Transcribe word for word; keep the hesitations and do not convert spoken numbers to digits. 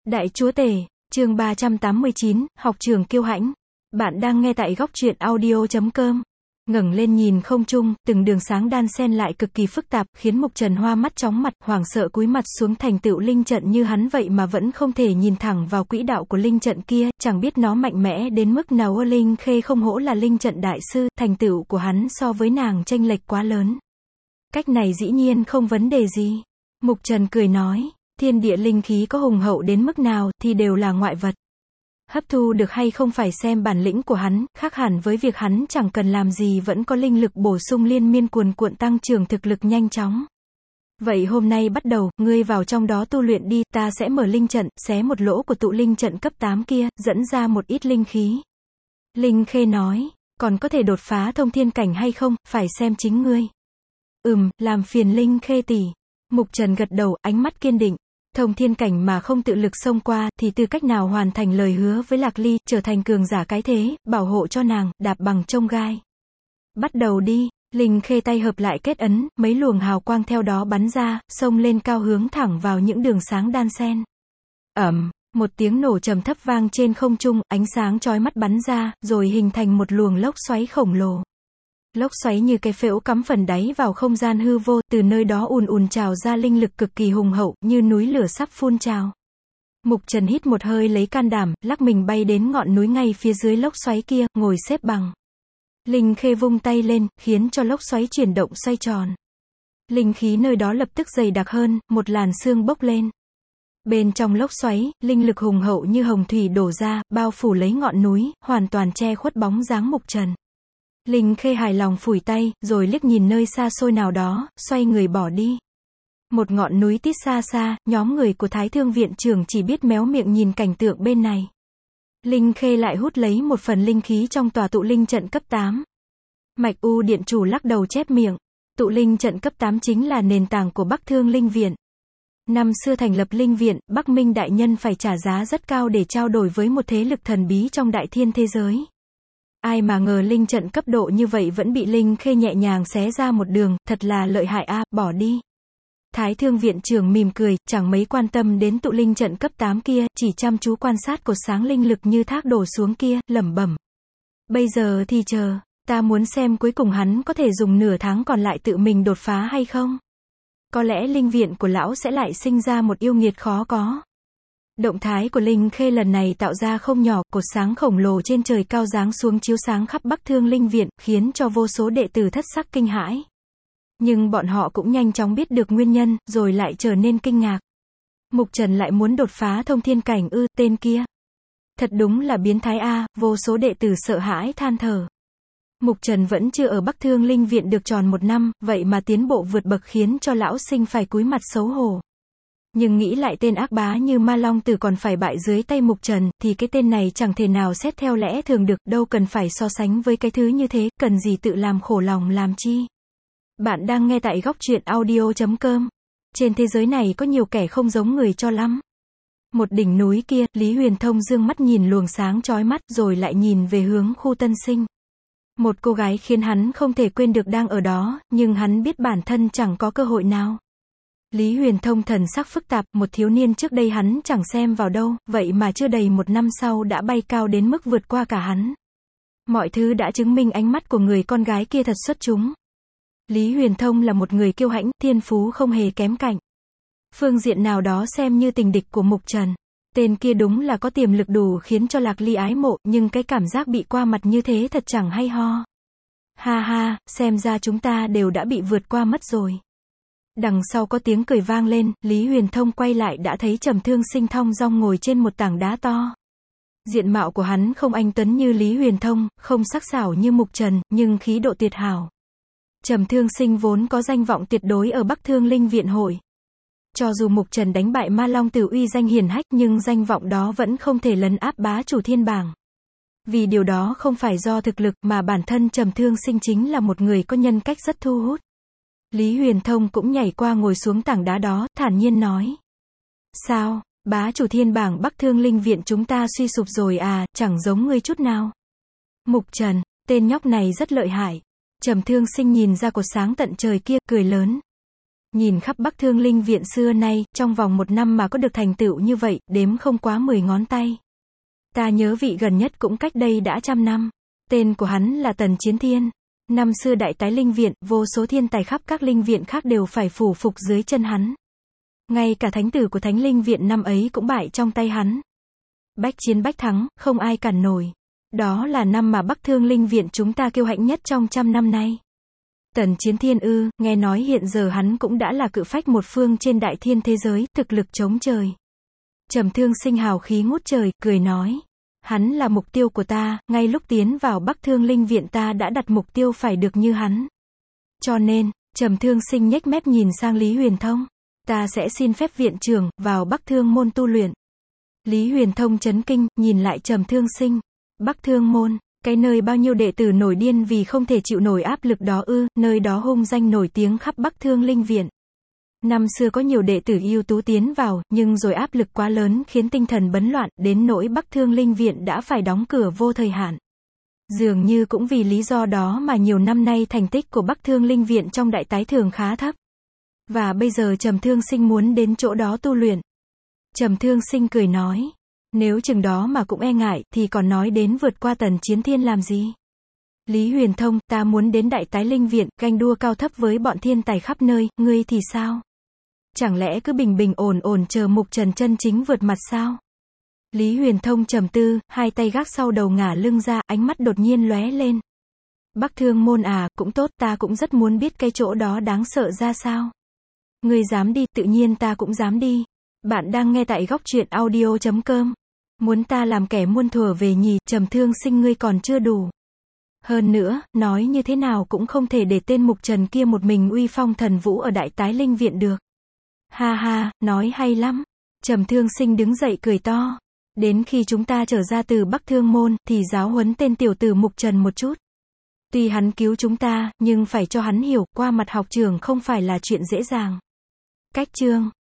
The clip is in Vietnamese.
Đại chúa tể, chương ba trăm tám mươi chín, học trường kiêu hãnh. Bạn đang nghe tại góc truyện audio chấm com. Ngẩng lên nhìn không trung, từng đường sáng đan xen lại cực kỳ phức tạp, khiến Mục Trần hoa mắt chóng mặt, hoảng sợ cúi mặt xuống thành tựu linh trận như hắn vậy mà vẫn không thể nhìn thẳng vào quỹ đạo của linh trận kia, chẳng biết nó mạnh mẽ đến mức nào. Ơ Linh Khê không hổ là linh trận đại sư, thành tựu của hắn so với nàng chênh lệch quá lớn. Cách này dĩ nhiên không vấn đề gì. Mục Trần cười nói, thiên địa linh khí có hùng hậu đến mức nào thì đều là ngoại vật. Hấp thu được hay không phải xem bản lĩnh của hắn, khác hẳn với việc hắn chẳng cần làm gì vẫn có linh lực bổ sung liên miên cuồn cuộn tăng trưởng thực lực nhanh chóng. Vậy hôm nay bắt đầu, ngươi vào trong đó tu luyện đi, ta sẽ mở linh trận, xé một lỗ của tụ linh trận cấp tám kia, dẫn ra một ít linh khí. Linh Khê nói, còn có thể đột phá thông thiên cảnh hay không, phải xem chính ngươi. Ừm, làm phiền Linh Khê tỷ. Mục Trần gật đầu, ánh mắt kiên định. Thông thiên cảnh mà không tự lực xông qua, thì tư cách nào hoàn thành lời hứa với Lạc Ly, trở thành cường giả cái thế, bảo hộ cho nàng, đạp bằng chông gai. Bắt đầu đi. Linh Khê tay hợp lại kết ấn, mấy luồng hào quang theo đó bắn ra, xông lên cao hướng thẳng vào những đường sáng đan xen. Ầm, một tiếng nổ trầm thấp vang trên không trung, ánh sáng chói mắt bắn ra, rồi hình thành một luồng lốc xoáy khổng lồ. Lốc xoáy như cái phễu cắm phần đáy vào không gian hư vô, từ nơi đó ùn ùn trào ra linh lực cực kỳ hùng hậu, như núi lửa sắp phun trào. Mục Trần hít một hơi lấy can đảm, lắc mình bay đến ngọn núi ngay phía dưới lốc xoáy kia, ngồi xếp bằng. Linh Khê vung tay lên, khiến cho lốc xoáy chuyển động xoay tròn. Linh khí nơi đó lập tức dày đặc hơn, một làn sương bốc lên. Bên trong lốc xoáy, linh lực hùng hậu như hồng thủy đổ ra, bao phủ lấy ngọn núi, hoàn toàn che khuất bóng dáng Mục Trần. Linh Khê hài lòng phủi tay, rồi liếc nhìn nơi xa xôi nào đó, xoay người bỏ đi. Một ngọn núi tít xa xa, nhóm người của Thái Thương viện trưởng chỉ biết méo miệng nhìn cảnh tượng bên này. Linh Khê lại hút lấy một phần linh khí trong tòa tụ linh trận cấp tám. Mạch U điện chủ lắc đầu chép miệng. Tụ linh trận cấp tám chính là nền tảng của Bắc Thương Linh Viện. Năm xưa thành lập linh viện, Bắc Minh đại nhân phải trả giá rất cao để trao đổi với một thế lực thần bí trong đại thiên thế giới. Ai mà ngờ linh trận cấp độ như vậy vẫn bị Linh Khê nhẹ nhàng xé ra một đường, thật là lợi hại a, bỏ đi. Thái Thương viện trưởng mỉm cười, chẳng mấy quan tâm đến tụ linh trận cấp tám kia, chỉ chăm chú quan sát cột sáng linh lực như thác đổ xuống kia, lẩm bẩm. Bây giờ thì chờ, ta muốn xem cuối cùng hắn có thể dùng nửa tháng còn lại tự mình đột phá hay không. Có lẽ linh viện của lão sẽ lại sinh ra một yêu nghiệt khó có. Động thái của Linh Khê lần này tạo ra không nhỏ, cột sáng khổng lồ trên trời cao giáng xuống chiếu sáng khắp Bắc Thương Linh Viện, khiến cho vô số đệ tử thất sắc kinh hãi. Nhưng bọn họ cũng nhanh chóng biết được nguyên nhân, rồi lại trở nên kinh ngạc. Mục Trần lại muốn đột phá thông thiên cảnh ư, tên kia. Thật đúng là biến thái a, vô số đệ tử sợ hãi than thở. Mục Trần vẫn chưa ở Bắc Thương Linh Viện được tròn một năm, vậy mà tiến bộ vượt bậc khiến cho lão sinh phải cúi mặt xấu hổ. Nhưng nghĩ lại tên ác bá như Ma Long Tử còn phải bại dưới tay Mục Trần, thì cái tên này chẳng thể nào xét theo lẽ thường được, đâu cần phải so sánh với cái thứ như thế, cần gì tự làm khổ lòng làm chi. Bạn đang nghe tại góc truyện audio chấm com. Trên thế giới này có nhiều kẻ không giống người cho lắm. Một đỉnh núi kia, Lý Huyền Thông dương mắt nhìn luồng sáng chói mắt, rồi lại nhìn về hướng khu Tân Sinh. Một cô gái khiến hắn không thể quên được đang ở đó, nhưng hắn biết bản thân chẳng có cơ hội nào. Lý Huyền Thông thần sắc phức tạp, một thiếu niên trước đây hắn chẳng xem vào đâu, vậy mà chưa đầy một năm sau đã bay cao đến mức vượt qua cả hắn. Mọi thứ đã chứng minh ánh mắt của người con gái kia thật xuất chúng. Lý Huyền Thông là một người kiêu hãnh, thiên phú không hề kém cạnh. Phương diện nào đó xem như tình địch của Mục Trần. Tên kia đúng là có tiềm lực đủ khiến cho Lạc Ly ái mộ, nhưng cái cảm giác bị qua mặt như thế thật chẳng hay ho. Ha ha, xem ra chúng ta đều đã bị vượt qua mất rồi. Đằng sau có tiếng cười vang lên, Lý Huyền Thông quay lại đã thấy Trầm Thương Sinh thong dong ngồi trên một tảng đá to. Diện mạo của hắn không anh tuấn như Lý Huyền Thông, không sắc sảo như Mục Trần, nhưng khí độ tuyệt hảo. Trầm Thương Sinh vốn có danh vọng tuyệt đối ở Bắc Thương Linh Viện hội. Cho dù Mục Trần đánh bại Ma Long Tử uy danh hiển hách, nhưng danh vọng đó vẫn không thể lấn áp bá chủ thiên bảng. Vì điều đó không phải do thực lực, mà bản thân Trầm Thương Sinh chính là một người có nhân cách rất thu hút. Lý Huyền Thông cũng nhảy qua ngồi xuống tảng đá đó, thản nhiên nói. Sao, bá chủ thiên bảng Bắc Thương Linh Viện chúng ta suy sụp rồi à, chẳng giống ngươi chút nào. Mục Trần, tên nhóc này rất lợi hại. Trầm Thương Sinh nhìn ra cột sáng tận trời kia, cười lớn. Nhìn khắp Bắc Thương Linh Viện xưa nay, trong vòng một năm mà có được thành tựu như vậy, đếm không quá mười ngón tay. Ta nhớ vị gần nhất cũng cách đây đã trăm năm. Tên của hắn là Tần Chiến Thiên. Năm xưa Đại Tái Linh Viện, vô số thiên tài khắp các linh viện khác đều phải phủ phục dưới chân hắn. Ngay cả thánh tử của Thánh Linh Viện năm ấy cũng bại trong tay hắn. Bách chiến bách thắng, không ai cản nổi. Đó là năm mà Bắc Thương Linh Viện chúng ta kiêu hãnh nhất trong trăm năm nay. Tần Chiến Thiên ư, nghe nói hiện giờ hắn cũng đã là cự phách một phương trên đại thiên thế giới, thực lực chống trời. Trầm Thương Sinh hào khí ngút trời, cười nói. Hắn là mục tiêu của ta, ngay lúc tiến vào Bắc Thương Linh Viện ta đã đặt mục tiêu phải được như hắn. Cho nên, Trầm Thương Sinh nhếch mép nhìn sang Lý Huyền Thông. Ta sẽ xin phép viện trưởng, vào Bắc Thương môn tu luyện. Lý Huyền Thông chấn kinh, nhìn lại Trầm Thương Sinh. Bắc Thương môn, cái nơi bao nhiêu đệ tử nổi điên vì không thể chịu nổi áp lực đó ư, nơi đó hung danh nổi tiếng khắp Bắc Thương Linh Viện. Năm xưa có nhiều đệ tử ưu tú tiến vào, nhưng rồi áp lực quá lớn khiến tinh thần bấn loạn, đến nỗi Bắc Thương Linh Viện đã phải đóng cửa vô thời hạn. Dường như cũng vì lý do đó mà nhiều năm nay thành tích của Bắc Thương Linh Viện trong đại tái thường khá thấp. Và bây giờ Trầm Thương Sinh muốn đến chỗ đó tu luyện. Trầm Thương Sinh cười nói. Nếu chừng đó mà cũng e ngại, thì còn nói đến vượt qua Tần Chiến Thiên làm gì? Lý Huyền Thông, ta muốn đến Đại Tái Linh Viện, ganh đua cao thấp với bọn thiên tài khắp nơi, ngươi thì sao? Chẳng lẽ cứ bình bình ổn ổn chờ Mục Trần chân chính vượt mặt sao? Lý Huyền Thông trầm tư, hai tay gác sau đầu ngả lưng ra, ánh mắt đột nhiên lóe lên. Bắc Thương môn à, cũng tốt, ta cũng rất muốn biết cái chỗ đó đáng sợ ra sao. Ngươi dám đi, tự nhiên ta cũng dám đi. Bạn đang nghe tại góc truyện audio chấm com. Muốn ta làm kẻ muôn thuở về nhì, Trầm Thương Sinh ngươi còn chưa đủ. Hơn nữa, nói như thế nào cũng không thể để tên Mục Trần kia một mình uy phong thần vũ ở Đại Tái Linh Viện được. Ha ha, nói hay lắm. Trầm Thương Sinh đứng dậy cười to. Đến khi chúng ta trở ra từ Bắc Thương môn, thì giáo huấn tên tiểu tử Mục Trần một chút. Tuy hắn cứu chúng ta, nhưng phải cho hắn hiểu, qua mặt học trường không phải là chuyện dễ dàng. Cách chương